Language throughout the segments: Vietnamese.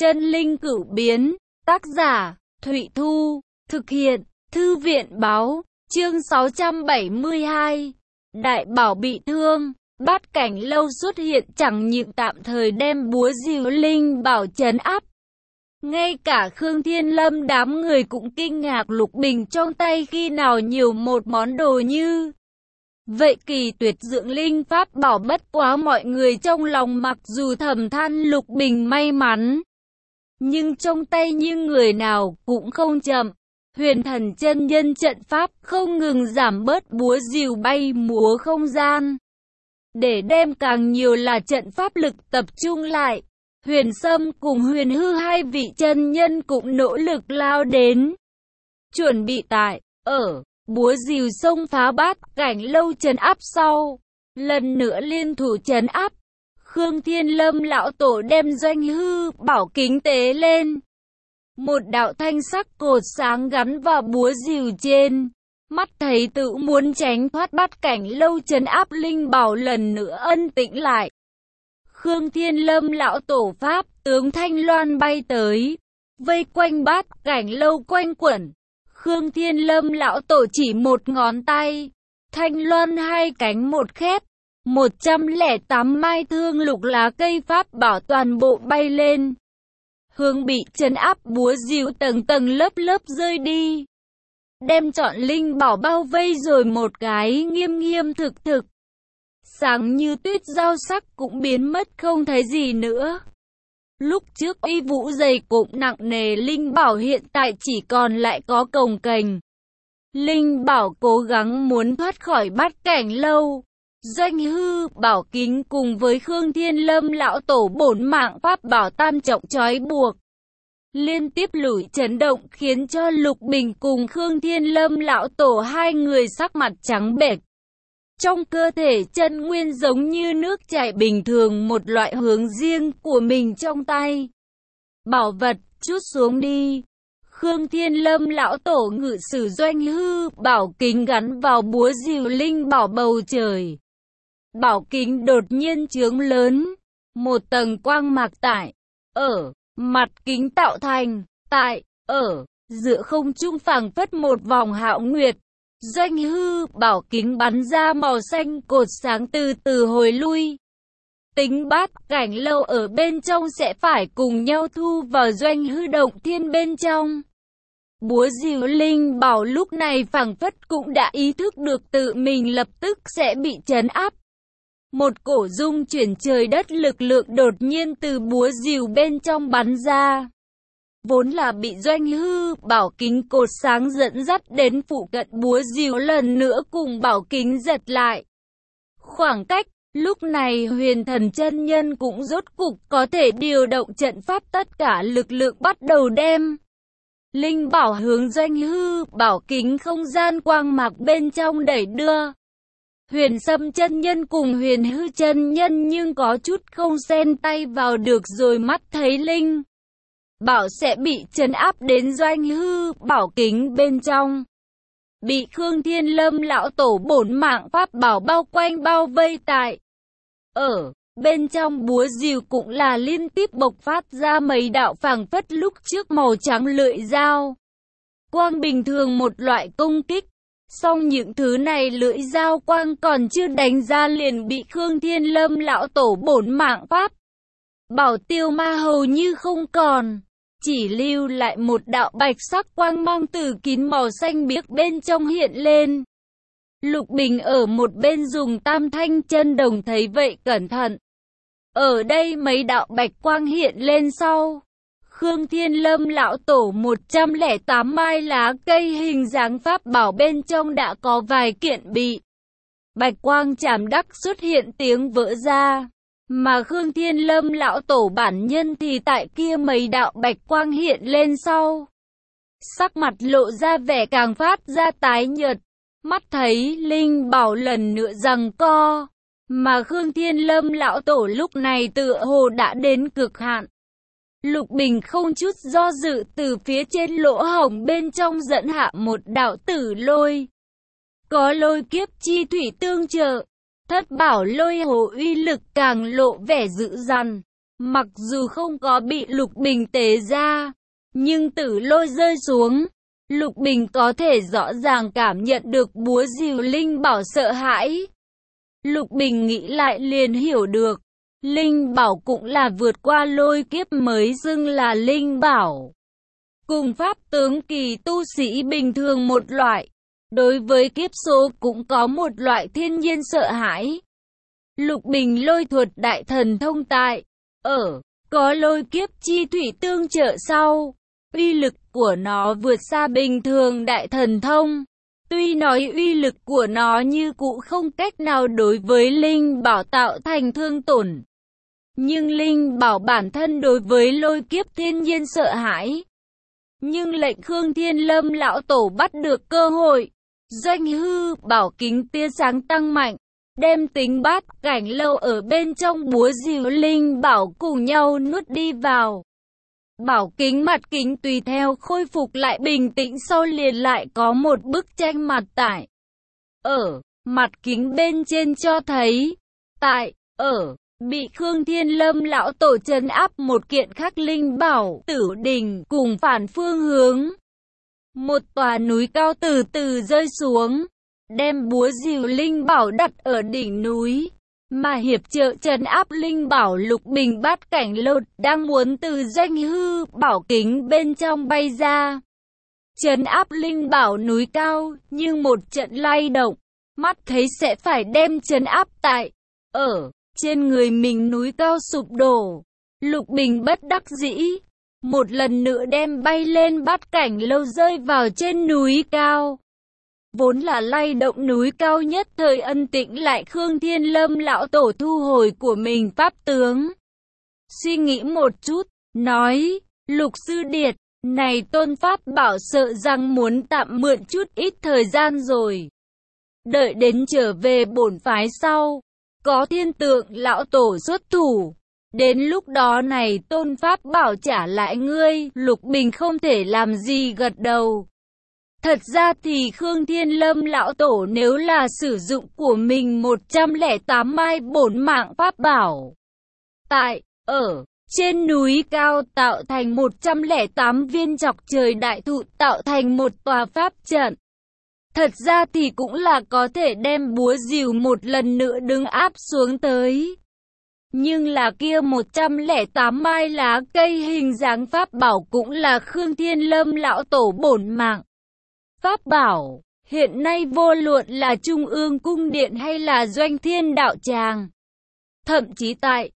Chân linh cửu biến, tác giả, Thụy Thu, thực hiện, Thư viện Báo, chương 672. Đại bảo bị thương, Bát Cảnh Lâu xuất hiện chẳng những tạm thời đem búa rìu linh bảo trấn áp. Ngay cả Khương Thiên Lâm đám người cũng kinh ngạc Lục Bình trong tay khi nào nhiều một món đồ như vậy kỳ tuyệt dưỡng linh pháp bảo. Bất quá mọi người trong lòng mặc dù thầm than Lục Bình may mắn, nhưng trong tay như người nào cũng không chậm. Huyền Thần chân nhân trận pháp không ngừng giảm bớt búa rìu bay múa không gian, để đem càng nhiều là trận pháp lực tập trung lại. Huyền Sâm cùng Huyền Hư hai vị chân nhân cũng nỗ lực lao đến, chuẩn bị tại búa rìu xông phá Bát Cảnh Lâu trấn áp sau, lần nữa liên thủ trấn áp. Khương Thiên Lâm lão tổ đem Doanh Hư bảo kính tế lên, một đạo thanh sắc cột sáng gắn vào búa rìu trên, mắt thấy tự muốn tránh thoát Bát Cảnh Lâu trấn áp linh bảo lần nữa ân tĩnh lại. Khương Thiên Lâm lão tổ pháp tướng Thanh Loan bay tới, vây quanh Bát Cảnh Lâu quanh quẩn. Khương Thiên Lâm lão tổ chỉ một ngón tay, Thanh Loan hai cánh một khép, 108 mai thương lục lá cây pháp bảo toàn bộ bay lên, hướng bị trấn áp búa rìu tầng tầng lớp lớp rơi đi, đem trọn linh bảo bao vây rồi một cái nghiêm nghiêm thực thực. Sáng như tuyết dao sắc cũng biến mất không thấy gì nữa. Lúc trước uy vũ dày cộm nặng nề linh bảo hiện tại chỉ còn lại có cồng kềnh. Linh bảo cố gắng muốn thoát khỏi Bát Cảnh Lâu. Doanh Hư bảo kính cùng với Khương Thiên Lâm lão tổ bổn mạng pháp bảo tam trọng trói buộc, liên tiếp lùi chấn động khiến cho Lục Bình cùng Khương Thiên Lâm lão tổ hai người sắc mặt trắng bệch. Trong cơ thể chân nguyên giống như nước chảy bình thường, một loại hướng riêng của mình trong tay. Bảo vật, chút xuống đi. Khương Thiên Lâm lão tổ ngự sử Doanh Hư bảo kính gắn vào búa rìu linh bảo bầu trời. Bảo kính đột nhiên chướng lớn, một tầng quang mạc tại mặt kính tạo thành, giữa không trung phảng phất một vòng hạo nguyệt. Doanh Hư bảo kính bắn ra màu xanh cột sáng từ từ hồi lui. Tính Bát Cảnh Lâu ở bên trong sẽ phải cùng nhau thu vào Doanh Hư động thiên bên trong. Búa rìu linh bảo lúc này phảng phất cũng đã ý thức được tự mình lập tức sẽ bị trấn áp. Một cổ rung chuyển trời đất lực lượng đột nhiên từ búa rìu bên trong bắn ra, vốn là bị Doanh Hư bảo kính cột sáng dẫn dắt đến phụ cận búa rìu lần nữa cùng bảo kính giật lại khoảng cách. Lúc này Huyền Thần chân nhân cũng rốt cục có thể điều động trận pháp, tất cả lực lượng bắt đầu đem linh bảo hướng Doanh Hư bảo kính không gian quang mạc bên trong đẩy đưa. Huyền Sâm chân nhân cùng Huyền Hư chân nhân nhưng có chút không xen tay vào được rồi, mắt thấy linh bảo sẽ bị trấn áp đến Doanh Hư bảo kính bên trong, bị Khương Thiên Lâm lão tổ bổn mạng pháp bảo bao quanh bao vây tại bên trong búa rìu, cũng là liên tiếp bộc phát ra mấy đạo phảng phất lúc trước màu trắng lưỡi dao quang bình thường một loại công kích. Song những thứ này lưỡi dao quang còn chưa đánh ra liền bị Khương Thiên Lâm lão tổ bổn mạng pháp bảo tiêu ma hầu như không còn, chỉ lưu lại một đạo bạch sắc quang mang từ kín màu xanh biếc bên trong hiện lên. Lục Bình ở một bên dùng tam thanh chân đồng thấy vậy cẩn thận. Ở đây mấy đạo bạch quang hiện lên sau, Khương Thiên Lâm lão tổ 108 mai lá cây hình dáng pháp bảo bên trong đã có vài kiện bị bạch quang chạm đắc xuất hiện tiếng vỡ ra. Mà Khương Thiên Lâm lão tổ bản nhân thì tại kia mấy đạo bạch quang hiện lên sau, sắc mặt lộ ra vẻ càng phát ra tái nhợt, mắt thấy linh bảo lần nữa giằng co, mà Khương Thiên Lâm lão tổ lúc này tựa hồ đã đến cực hạn. Lục Bình không chút do dự từ phía trên lỗ hổng bên trong dẫn hạ một đạo tử lôi, có lôi kiếp chi thủy tương trợ. Thất bảo lôi hồ uy lực càng lộ vẻ dữ dằn, Mặc dù không có bị Lục Bình tế ra, nhưng tử lôi rơi xuống, Lục Bình có thể rõ ràng cảm nhận được búa rìu linh bảo sợ hãi. Lục Bình nghĩ lại liền hiểu được, linh bảo cũng là vượt qua lôi kiếp mới xưng là linh bảo. Cùng pháp tướng kỳ tu sĩ bình thường một loại, đối với kiếp số cũng có một loại thiên nhiên sợ hãi. Lục Bình lôi thuật đại thần thông tại, có lôi kiếp chi thủy tương trợ sau, uy lực của nó vượt xa bình thường đại thần thông. Tuy nói uy lực của nó như cũ không cách nào đối với linh bảo tạo thành thương tổn, nhưng linh bảo bản thân đối với lôi kiếp thiên nhiên sợ hãi. Nhưng lệnh Khương Thiên Lâm lão tổ bắt được cơ hội, doanh hư bảo kính tia sáng tăng mạnh, đem tính bát cảnh lâu ở bên trong búa rìu linh bảo cùng nhau nuốt đi vào. Bảo kính mặt kính tùy theo khôi phục lại bình tĩnh, sau liền lại có một bức tranh mặt tại mặt kính bên trên cho thấy bị Khương Thiên Lâm lão tổ trấn áp một kiện khắc linh bảo Tử Đình cùng phản phương hướng. Một tòa núi cao từ từ rơi xuống, đem búa rìu linh bảo đặt ở đỉnh núi, mà hiệp trợ trấn áp linh bảo Lục Bình bát cảnh lâu đang muốn từ doanh hư bảo kính bên trong bay ra. Trấn áp linh bảo núi cao, nhưng một trận lay động, mắt thấy sẽ phải đem trấn áp tại trên người mình núi cao sụp đổ. Lục Bình bất đắc dĩ, một lần nữa đem bay lên bát cảnh lâu rơi vào trên núi cao. Vốn là lay động núi cao nhất thời ân tĩnh lại Khương Thiên Lâm lão tổ thu hồi của mình pháp tướng. Suy nghĩ một chút, nói, Lục sư điệt, này tôn pháp bảo sợ rằng muốn tạm mượn chút ít thời gian rồi. Đợi đến trở về bổn phái sau, có thiên tượng lão tổ xuất thủ. Đến lúc đó này tôn pháp bảo trả lại ngươi, Lục Bình không thể làm gì gật đầu. Thật ra thì Khương Thiên Lâm lão tổ nếu là sử dụng của mình 108 mai bổn mạng pháp bảo, tại, trên núi cao tạo thành 108 viên chọc trời đại thụ tạo thành một tòa pháp trận. Thật ra thì cũng là có thể đem búa rìu một lần nữa đứng áp xuống tới. Nhưng là kia 108 mai lá cây hình dáng pháp bảo cũng là Khương Thiên Lâm lão tổ bổn mạng pháp bảo. Hiện nay vô luận là Trung ương cung điện hay là Doanh Thiên đạo tràng, thậm chí tại,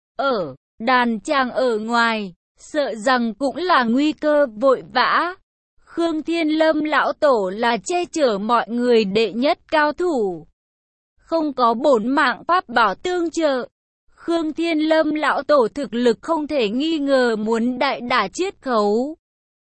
đàn tràng ở ngoài, sợ rằng cũng là nguy cơ vội vã. Khương Thiên Lâm lão tổ là che chở mọi người đệ nhất cao thủ. Không có bổn mạng pháp bảo tương trợ, Khương Thiên Lâm lão tổ thực lực không thể nghi ngờ muốn đại đả chiết khấu.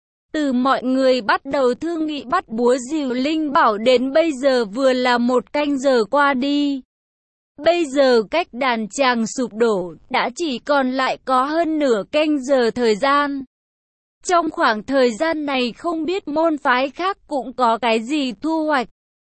Từ mọi người bắt đầu thương nghị bắt búa rìu linh bảo đến bây giờ vừa là 1 canh giờ qua đi. Bây giờ cách đàn tràng sụp đổ đã chỉ còn lại có hơn nửa canh giờ thời gian. Trong khoảng thời gian này không biết môn phái khác cũng có cái gì thu hoạch.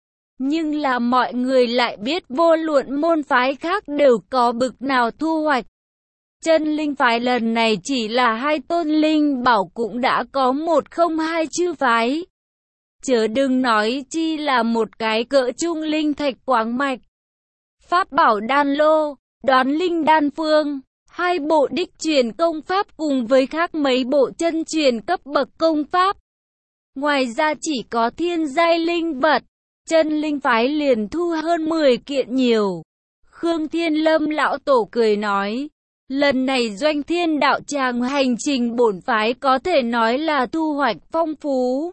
Nhưng là mọi người lại biết vô luận môn phái khác đều có bực nào thu hoạch. Chân linh phái lần này chỉ là 2 tôn linh bảo cũng đã có 102 chư phái. Chớ đừng nói chi là một cái cỡ trung linh thạch quáng mạch, pháp bảo đan lô, đoán linh đan phương, 2 bộ đích truyền công pháp cùng với khác mấy bộ chân truyền cấp bậc công pháp. Ngoài ra chỉ có thiên giai linh vật, chân linh phái liền thu hơn 10 kiện nhiều. Khương Thiên Lâm lão tổ cười nói, lần này Doanh Thiên đạo tràng hành trình bổn phái có thể nói là thu hoạch phong phú.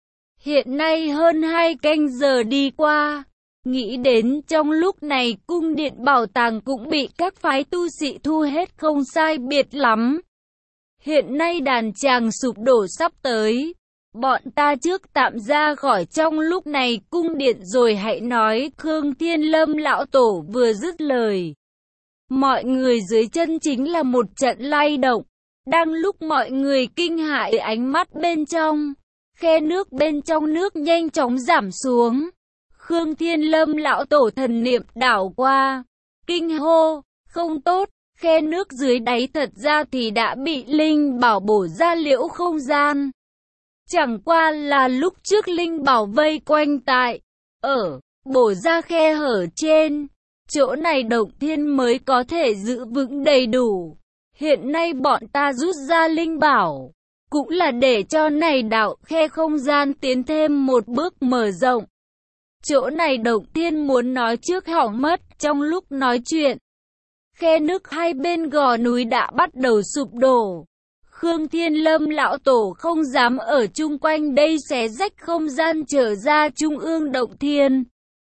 Hiện nay hơn 2 canh giờ đi qua, nghĩ đến trong lúc này cung điện bảo tàng cũng bị các phái tu sĩ thu hết không sai biệt lắm. Hiện nay đàn tràng sụp đổ sắp tới, bọn ta trước tạm ra khỏi trong lúc này cung điện rồi hãy nói. Khương Thiên Lâm lão tổ vừa dứt lời, mọi người dưới chân chính là một trận lay động. Đang lúc mọi người kinh hãi ánh mắt bên trong, khe nước bên trong nước nhanh chóng giảm xuống. Khương Thiên Lâm lão tổ thần niệm đảo qua, kinh hô, không tốt, Khe nước dưới đáy thật ra thì đã bị linh bảo bổ ra liễu không gian. Chẳng qua là lúc trước linh bảo vây quanh tại, bổ ra khe hở trên, chỗ này động thiên mới có thể giữ vững đầy đủ. Hiện nay bọn ta rút ra linh bảo, cũng là để cho này đạo khe không gian tiến thêm một bước mở rộng. Chỗ này động thiên muốn nói trước hỏng mất trong lúc nói chuyện. Khe nước hai bên gò núi đã bắt đầu sụp đổ. Khương Thiên Lâm lão tổ không dám ở chung quanh đây xé rách không gian trở ra trung ương động thiên.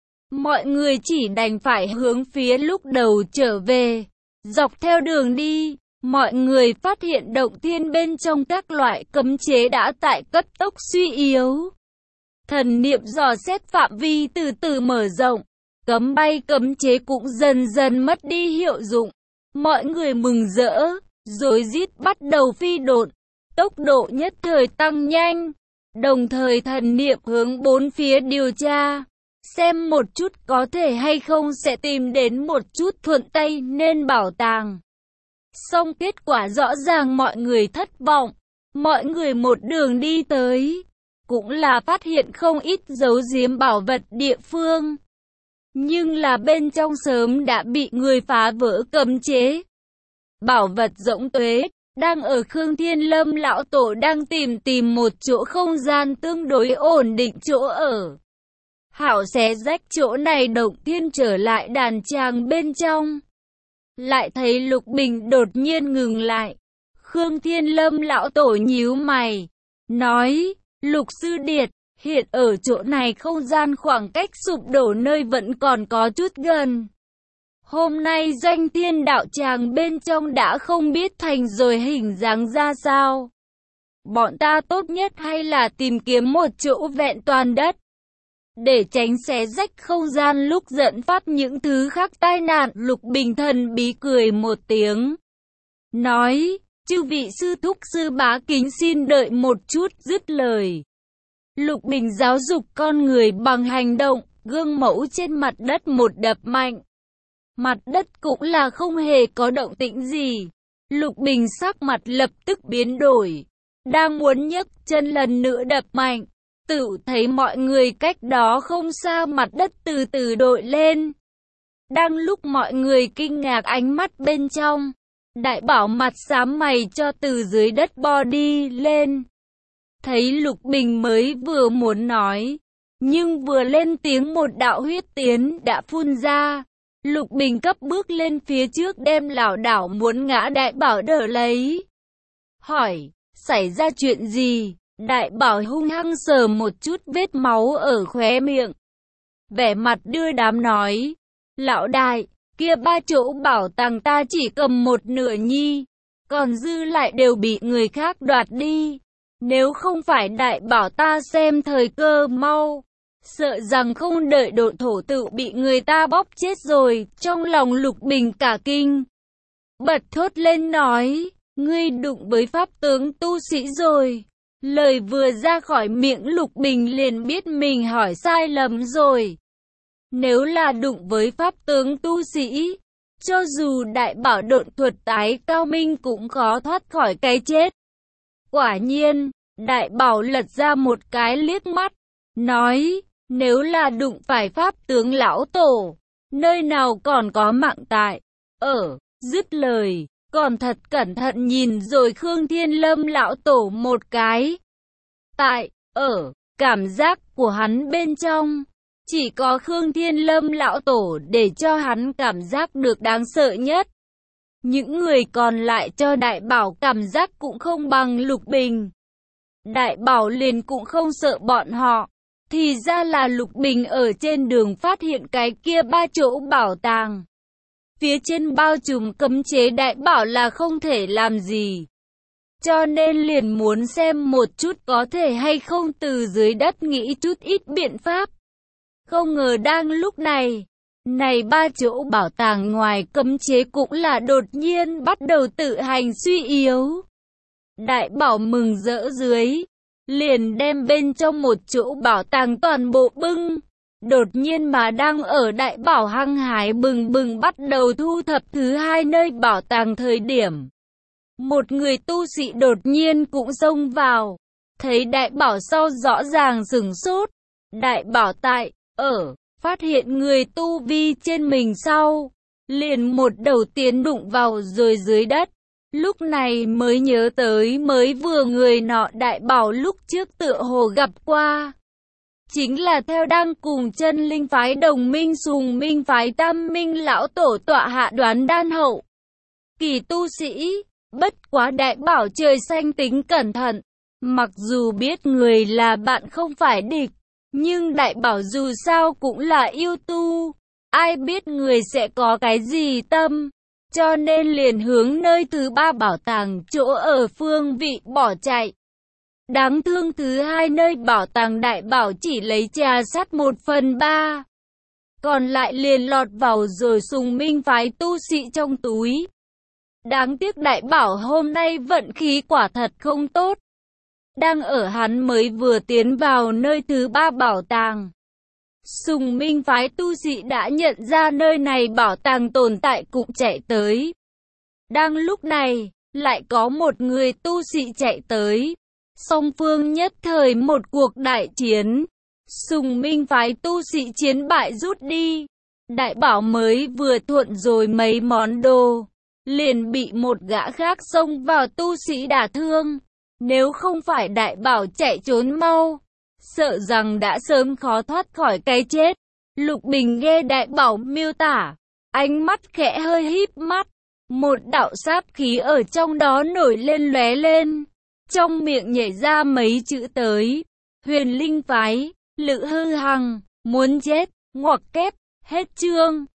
Mọi người chỉ đành phải hướng phía lúc đầu trở về. Dọc theo đường đi, mọi người phát hiện động thiên bên trong các loại cấm chế đã tại cấp tốc suy yếu. Thần niệm dò xét phạm vi từ từ mở rộng, cấm bay cấm chế cũng dần dần mất đi hiệu dụng. Mọi người mừng rỡ, rối rít bắt đầu phi độn, tốc độ nhất thời tăng nhanh. Đồng thời thần niệm hướng bốn phía điều tra, xem một chút có thể hay không sẽ tìm đến một chút thuận tay nên bảo tàng. Song kết quả rõ ràng mọi người thất vọng. Mọi người một đường đi tới, cũng là phát hiện không ít giấu giếm bảo vật địa phương. Nhưng là bên trong sớm đã bị người phá vỡ cấm chế. Bảo vật rỗng tuế, đang ở Khương Thiên Lâm lão tổ đang tìm một chỗ không gian tương đối ổn định chỗ ở. Hảo xé rách chỗ này động thiên trở lại đàn tràng bên trong. Lại thấy Lục Bình đột nhiên ngừng lại. Khương Thiên Lâm lão tổ nhíu mày, nói, Lục Sư Điệt, hiện ở chỗ này không gian khoảng cách sụp đổ nơi vẫn còn có chút gần. Hôm nay Doanh Thiên đạo tràng bên trong đã không biết thành rồi hình dáng ra sao. Bọn ta tốt nhất hay là tìm kiếm một chỗ vẹn toàn đất, để tránh xé rách không gian lúc dẫn phát những thứ khác tai nạn. Lục Bình thần bí cười một tiếng, nói, chư vị sư thúc sư bá kính xin đợi một chút. Dứt lời, Lục Bình giáo dục con người bằng hành động, gương mẫu trên mặt đất một đập mạnh. Mặt đất cũng là không hề có động tĩnh gì. Lục Bình sắc mặt lập tức biến đổi, đang muốn nhấc chân lần nữa đập mạnh, tự thấy mọi người cách đó không xa mặt đất từ từ đội lên. Đang lúc mọi người kinh ngạc ánh mắt bên trong, Đại Bảo mặt xám mày cho từ dưới đất bò đi lên. Thấy Lục Bình mới vừa muốn nói, nhưng vừa lên tiếng một đạo huyết tiến đã phun ra. Lục Bình cấp bước lên phía trước đem lảo đảo muốn ngã Đại Bảo đỡ lấy. Hỏi, xảy ra chuyện gì? Đại Bảo hung hăng sờ một chút vết máu ở khóe miệng, vẻ mặt đưa đám nói, lão đại, kia 3 chỗ bảo tàng ta chỉ cầm một nửa nhi, còn dư lại đều bị người khác đoạt đi. Nếu không phải Đại Bảo ta xem thời cơ mau, sợ rằng không đợi độn thổ tự bị người ta bóp chết rồi. Trong lòng Lục Bình cả kinh, bật thốt lên nói, ngươi đụng với pháp tướng tu sĩ rồi. Lời vừa ra khỏi miệng Lục Bình liền biết mình hỏi sai lầm rồi. Nếu là đụng với pháp tướng tu sĩ, cho dù Đại Bảo độn thuật tái cao minh cũng khó thoát khỏi cái chết. Quả nhiên, Đại Bảo lật ra một cái liếc mắt, nói, nếu là đụng phải pháp tướng lão tổ, nơi nào còn có mạng tại. Dứt lời, còn thật cẩn thận nhìn rồi Khương Thiên Lâm lão tổ một cái. Cảm giác của hắn bên trong, chỉ có Khương Thiên Lâm lão tổ để cho hắn cảm giác được đáng sợ nhất. Những người còn lại cho Đại Bảo cảm giác cũng không bằng Lục Bình. Đại Bảo liền cũng không sợ bọn họ. Thì ra là Lục Bình ở trên đường phát hiện cái kia 3 chỗ bảo tàng. Phía trên bao trùm cấm chế. Đại Bảo là không thể làm gì, cho nên liền muốn xem một chút có thể hay không từ dưới đất nghĩ chút ít biện pháp. Không ngờ đang lúc này, 3 chỗ bảo tàng ngoài cấm chế cũng là đột nhiên bắt đầu tự hành suy yếu. Đại Bảo mừng rỡ dưới, liền đem bên trong một chỗ bảo tàng toàn bộ bưng Đột nhiên mà đang ở Đại Bảo hăng hái bừng bừng bắt đầu thu thập thứ hai nơi bảo tàng thời điểm. Một người tu sĩ đột nhiên cũng xông vào. Thấy Đại Bảo sau rõ ràng sửng sốt. Đại Bảo phát hiện người tu vi trên mình sau. Liền một đầu tiến đụng vào rồi dưới đất. Lúc này mới nhớ tới mới vừa người nọ Đại Bảo lúc trước tựa hồ gặp qua. Chính là theo đang cùng chân linh phái đồng minh Sùng Minh phái Tam Minh lão tổ tọa hạ Đoán Đan hậu kỳ tu sĩ. Bất quá Đại Bảo trời xanh tính cẩn thận. Mặc dù biết người là bạn không phải địch, nhưng Đại Bảo dù sao cũng là yêu tu. Ai biết người sẽ có cái gì tâm. Cho nên liền hướng nơi thứ ba bảo tàng chỗ ở phương vị bỏ chạy. Đáng thương thứ hai nơi bảo tàng Đại Bảo chỉ lấy trà sắt 1/3. Còn lại liền lọt vào rồi Sùng Minh phái tu sĩ trong túi. Đáng tiếc Đại Bảo hôm nay vận khí quả thật không tốt. Đang ở hắn mới vừa tiến vào nơi thứ ba bảo tàng. Sùng Minh phái tu sĩ đã nhận ra nơi này bảo tàng tồn tại cũng chạy tới. Đang lúc này, lại có một người tu sĩ chạy tới. Song phương nhất thời một cuộc đại chiến. Sùng Minh phái tu sĩ chiến bại rút đi. Đại Bảo mới vừa thuận rồi mấy món đồ. Liền bị một gã khác xông vào tu sĩ đả thương. Nếu không phải Đại Bảo chạy trốn mau, sợ rằng đã sớm khó thoát khỏi cái chết. Lục Bình nghe Đại Bảo miêu tả, ánh mắt khẽ hơi híp mắt. Một đạo sát khí ở trong đó nổi lên lóe lên. Trong miệng nhảy ra mấy chữ tới. Huyền Linh phái, Lữ Hư Hằng, muốn chết, ngoặc kép, hết chương.